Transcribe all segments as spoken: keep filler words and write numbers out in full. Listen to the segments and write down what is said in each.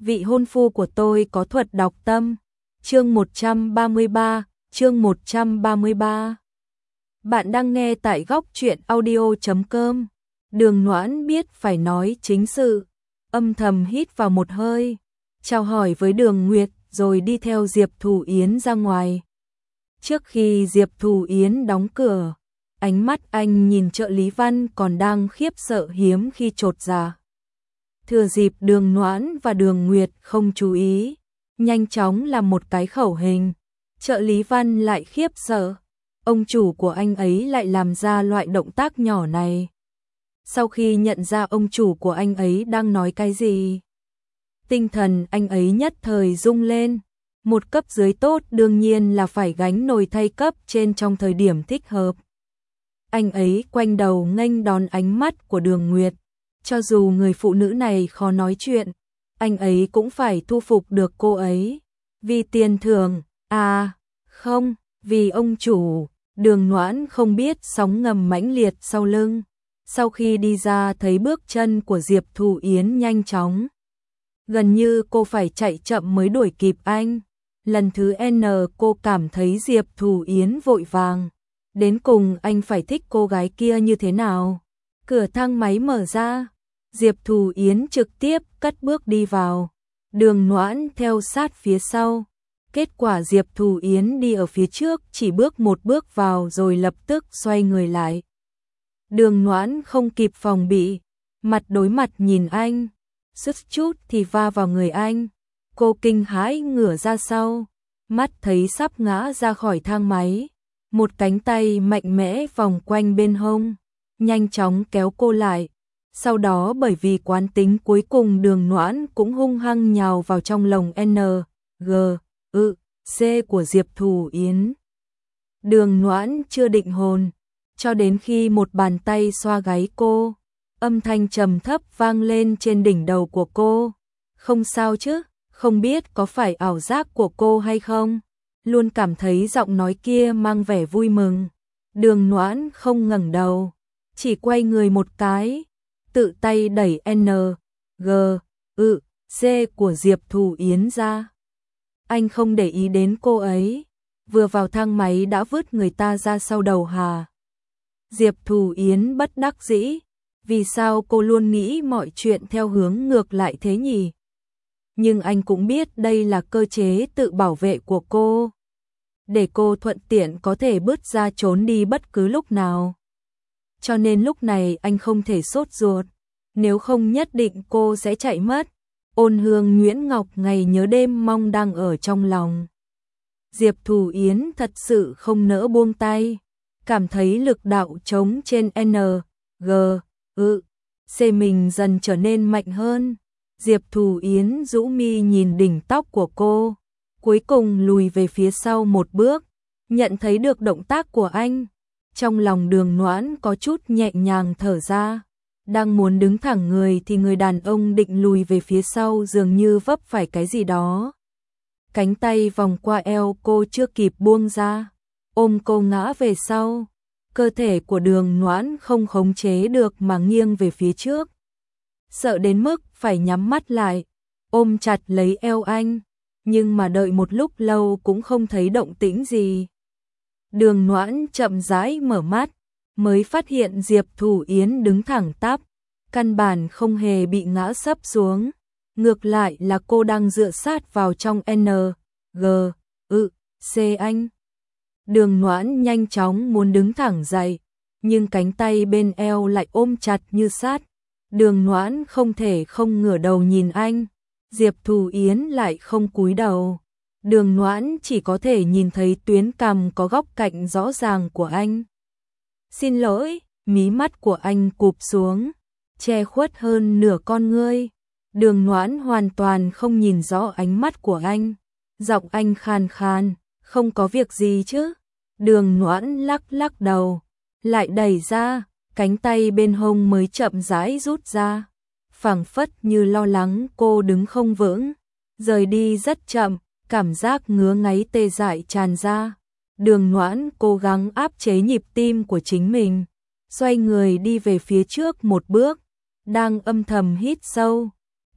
vị hôn phu của tôi có thuật đọc tâm. Chương một trăm ba mươi ba, chương một trăm ba mươi ba. Bạn đang nghe tại góc truyện audio chấm com. Đường Noãn biết phải nói chính sự, âm thầm hít vào một hơi, chào hỏi với Đường Nguyệt rồi đi theo Diệp Thù Yến ra ngoài. Trước khi Diệp Thù Yến đóng cửa, ánh mắt anh nhìn trợ lý Văn còn đang khiếp sợ hiếm khi chột dạ. Thừa dịp Đường Noãn và Đường Nguyệt không chú ý, nhanh chóng làm một cái khẩu hình. Trợ lý Văn lại khiếp sợ, ông chủ của anh ấy lại làm ra loại động tác nhỏ này. Sau khi nhận ra ông chủ của anh ấy đang nói cái gì, tinh thần anh ấy nhất thời rung lên. Một cấp dưới tốt đương nhiên là phải gánh nồi thay cấp trên trong thời điểm thích hợp. Anh ấy quanh đầu nghênh đón ánh mắt của Đường Nguyệt. Cho dù người phụ nữ này khó nói chuyện, anh ấy cũng phải thu phục được cô ấy. Vì tiền thưởng, à, không, vì ông chủ. Đường Noãn không biết sóng ngầm mãnh liệt sau lưng. Sau khi đi ra thấy bước chân của Diệp Thù Yến nhanh chóng. Gần như cô phải chạy chậm mới đuổi kịp anh. Lần thứ N cô cảm thấy Diệp Thù Yến vội vàng. Đến cùng anh phải thích cô gái kia như thế nào? Cửa thang máy mở ra, Diệp Thù Yến trực tiếp cất bước đi vào. Đường Noãn theo sát phía sau. Kết quả Diệp Thù Yến đi ở phía trước chỉ bước một bước vào rồi lập tức xoay người lại. Đường Noãn không kịp phòng bị, mặt đối mặt nhìn anh, suýt chút thì va vào người anh. Cô kinh hãi ngửa ra sau, mắt thấy sắp ngã ra khỏi thang máy. Một cánh tay mạnh mẽ vòng quanh bên hông, nhanh chóng kéo cô lại. Sau đó bởi vì quán tính cuối cùng Đường Noãn cũng hung hăng nhào vào trong lồng N, G, ư, C của Diệp Thù Yến. Đường Noãn chưa định hồn, cho đến khi một bàn tay xoa gáy cô, âm thanh trầm thấp vang lên trên đỉnh đầu của cô. Không sao chứ, không biết có phải ảo giác của cô hay không? Luôn cảm thấy giọng nói kia mang vẻ vui mừng. Đường Noãn không ngẩng đầu, chỉ quay người một cái, tự tay đẩy N, G, ư, C của Diệp Thù Yến ra. Anh không để ý đến cô ấy, vừa vào thang máy đã vứt người ta ra sau đầu hà. Diệp Thù Yến bất đắc dĩ, vì sao cô luôn nghĩ mọi chuyện theo hướng ngược lại thế nhỉ? Nhưng anh cũng biết đây là cơ chế tự bảo vệ của cô, để cô thuận tiện có thể bứt ra trốn đi bất cứ lúc nào. Cho nên lúc này anh không thể sốt ruột, nếu không nhất định cô sẽ chạy mất. Ôn hương Nguyễn Ngọc ngày nhớ đêm mong đang ở trong lòng. Diệp Thù Yến thật sự không nỡ buông tay, cảm thấy lực đạo trống trên N, G, ư, C mình dần trở nên mạnh hơn. Diệp Thù Yến rũ mi nhìn đỉnh tóc của cô, cuối cùng lùi về phía sau một bước, nhận thấy được động tác của anh. Trong lòng Đường Noãn có chút nhẹ nhàng thở ra, đang muốn đứng thẳng người thì người đàn ông định lùi về phía sau dường như vấp phải cái gì đó. Cánh tay vòng qua eo cô chưa kịp buông ra, ôm cô ngã về sau. Cơ thể của Đường Noãn không khống chế được mà nghiêng về phía trước. Sợ đến mức phải nhắm mắt lại, ôm chặt lấy eo anh, nhưng mà đợi một lúc lâu cũng không thấy động tĩnh gì. Đường Noãn chậm rãi mở mắt, mới phát hiện Diệp Thù Yến đứng thẳng tắp, căn bản không hề bị ngã sấp xuống. Ngược lại là cô đang dựa sát vào trong N, G, ư, C anh. Đường Noãn nhanh chóng muốn đứng thẳng dậy, nhưng cánh tay bên eo lại ôm chặt như sát. Đường Noãn không thể không ngửa đầu nhìn anh, Diệp Thù Yến lại không cúi đầu. Đường Noãn chỉ có thể nhìn thấy tuyến cằm có góc cạnh rõ ràng của anh. Xin lỗi, mí mắt của anh cụp xuống, che khuất hơn nửa con ngươi. Đường Noãn hoàn toàn không nhìn rõ ánh mắt của anh. Giọng anh khàn khàn, không có việc gì chứ? Đường Noãn lắc lắc đầu, lại đẩy ra, cánh tay bên hông mới chậm rãi rút ra. Phảng phất như lo lắng cô đứng không vững, rời đi rất chậm, cảm giác ngứa ngáy tê dại tràn ra. Đường Noãn cố gắng áp chế nhịp tim của chính mình, xoay người đi về phía trước một bước, đang âm thầm hít sâu.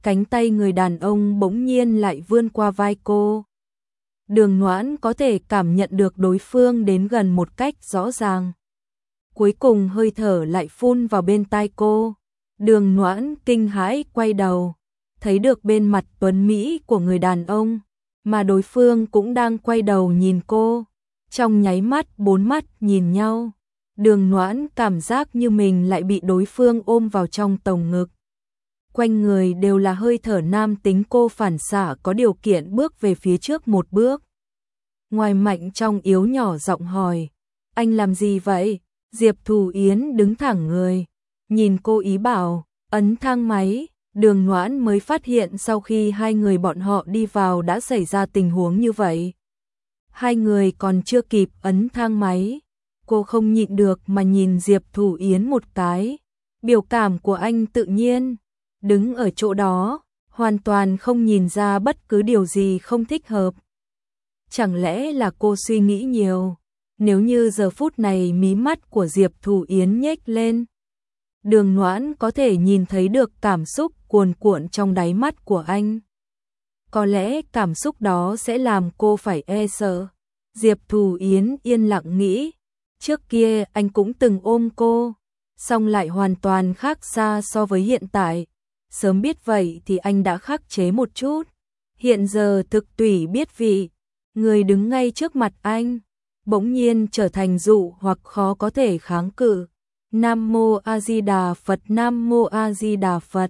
cánh tay người đàn ông bỗng nhiên lại vươn qua vai cô. Đường Noãn có thể cảm nhận được đối phương đến gần một cách rõ ràng. Cuối cùng hơi thở lại phun vào bên tai cô. Đường Noãn kinh hãi quay đầu, thấy được bên mặt tuấn mỹ của người đàn ông, mà đối phương cũng đang quay đầu nhìn cô. Trong nháy mắt bốn mắt nhìn nhau, Đường Noãn cảm giác như mình lại bị đối phương ôm vào trong lồng ngực. Quanh người đều là hơi thở nam tính, cô phản xạ có điều kiện bước về phía trước một bước. Ngoài Mạnh trong yếu nhỏ giọng hỏi, anh làm gì vậy? Diệp Thù Yến đứng thẳng người, nhìn cô ý bảo, ấn thang máy. Đường Noãn mới phát hiện sau khi hai người bọn họ đi vào đã xảy ra tình huống như vậy. Hai người còn chưa kịp ấn thang máy, cô không nhịn được mà nhìn Diệp Thù Yến một cái. Biểu cảm của anh tự nhiên, đứng ở chỗ đó, hoàn toàn không nhìn ra bất cứ điều gì không thích hợp. Chẳng lẽ là cô suy nghĩ nhiều? Nếu như giờ phút này mí mắt của Diệp Thù Yến nhếch lên, Đường Noãn có thể nhìn thấy được cảm xúc cuồn cuộn trong đáy mắt của anh. Có lẽ cảm xúc đó sẽ làm cô phải e sợ. Diệp Thù Yến yên lặng nghĩ, trước kia anh cũng từng ôm cô, song lại hoàn toàn khác xa so với hiện tại. Sớm biết vậy thì anh đã khắc chế một chút. Hiện giờ thực tùy biết vị, người đứng ngay trước mặt anh, bỗng nhiên trở thành dụ hoặc khó có thể kháng cự. Nam Mô A Di Đà Phật, Nam Mô A Di Đà Phật.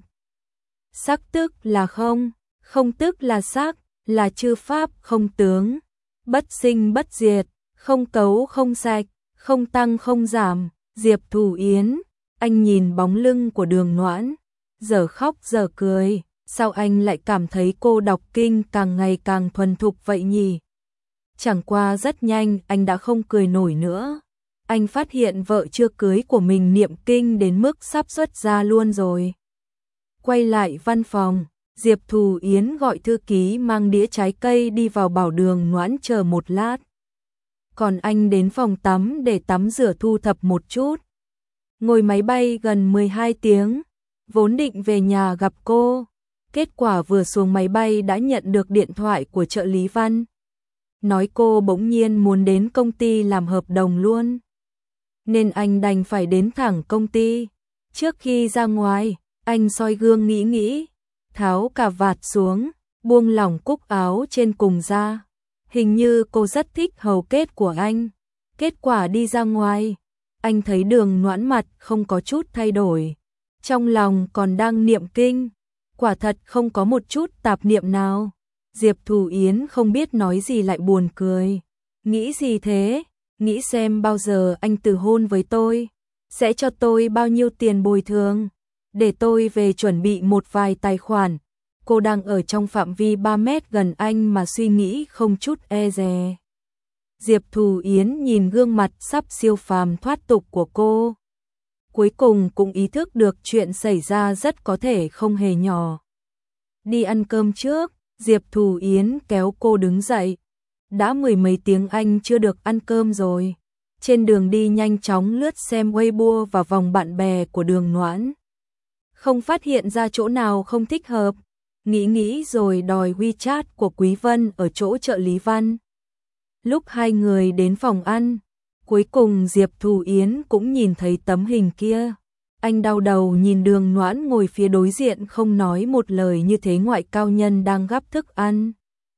Sắc tức là không, không tức là sắc, là chư pháp không tướng, bất sinh bất diệt, không cấu không sạch, không tăng không giảm. Diệp Thù Yến, anh nhìn bóng lưng của Đường Noãn, giờ khóc giờ cười, sao anh lại cảm thấy cô đọc kinh càng ngày càng thuần thục vậy nhỉ? Chẳng qua rất nhanh anh đã không cười nổi nữa. Anh phát hiện vợ chưa cưới của mình niệm kinh đến mức sắp xuất ra luôn rồi. Quay lại văn phòng, Diệp Thù Yến gọi thư ký mang đĩa trái cây đi vào bảo Đường Noãn chờ một lát. Còn anh đến phòng tắm để tắm rửa thu thập một chút. Ngồi máy bay gần mười hai tiếng, vốn định về nhà gặp cô. Kết quả vừa xuống máy bay đã nhận được điện thoại của trợ lý Văn. Nói cô bỗng nhiên muốn đến công ty làm hợp đồng luôn. Nên anh đành phải đến thẳng công ty. Trước khi ra ngoài, anh soi gương nghĩ nghĩ, tháo cà vạt xuống, buông lỏng cúc áo trên cùng ra. Hình như cô rất thích hầu kết của anh. Kết quả đi ra ngoài, anh thấy Đường Noãn mặt không có chút thay đổi. Trong lòng còn đang niệm kinh, quả thật không có một chút tạp niệm nào. Diệp Thù Yến không biết nói gì lại buồn cười. Nghĩ gì thế? Nghĩ xem bao giờ anh từ hôn với tôi, sẽ cho tôi bao nhiêu tiền bồi thường, để tôi về chuẩn bị một vài tài khoản. Cô đang ở trong phạm vi ba mét gần anh mà suy nghĩ không chút e dè. Diệp Thù Yến nhìn gương mặt sắp siêu phàm thoát tục của cô. Cuối cùng cũng ý thức được chuyện xảy ra rất có thể không hề nhỏ. Đi ăn cơm trước, Diệp Thù Yến kéo cô đứng dậy. Đã mười mấy tiếng anh chưa được ăn cơm rồi. Trên đường đi nhanh chóng lướt xem Weibo và vòng bạn bè của Đường Noãn. Không phát hiện ra chỗ nào không thích hợp. Nghĩ nghĩ rồi đòi WeChat của Quý Vân ở chỗ trợ lý Văn. Lúc hai người đến phòng ăn, cuối cùng Diệp Thù Yến cũng nhìn thấy tấm hình kia. Anh đau đầu nhìn Đường Noãn ngồi phía đối diện không nói một lời như thế ngoại cao nhân đang gắp thức ăn.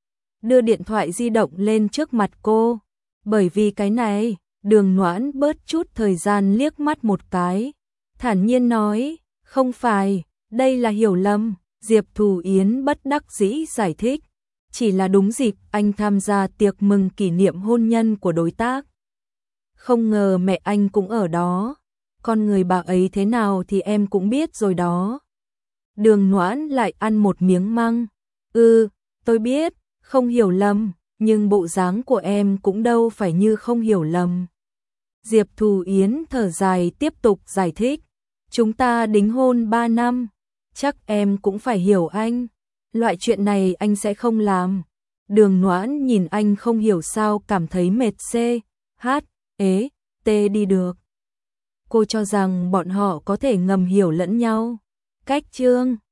Đưa điện thoại di động lên trước mặt cô. Bởi vì cái này, Đường Noãn bớt chút thời gian liếc mắt một cái. Thản nhiên nói, không phải, đây là hiểu lầm. Diệp Thù Yến bất đắc dĩ giải thích. Chỉ là đúng dịp anh tham gia tiệc mừng kỷ niệm hôn nhân của đối tác. Không ngờ mẹ anh cũng ở đó. Con người bà ấy thế nào thì em cũng biết rồi đó. Đường Noãn lại ăn một miếng măng. Ừ, tôi biết, không hiểu lầm, nhưng bộ dáng của em cũng đâu phải như không hiểu lầm. Diệp Thù Yến thở dài tiếp tục giải thích. Chúng ta đính hôn ba năm, chắc em cũng phải hiểu anh. Loại chuyện này anh sẽ không làm. Đường Noãn nhìn anh không hiểu sao cảm thấy mệt xê, hát, ế, tê đi được. Cô cho rằng bọn họ có thể ngầm hiểu lẫn nhau. Cách chương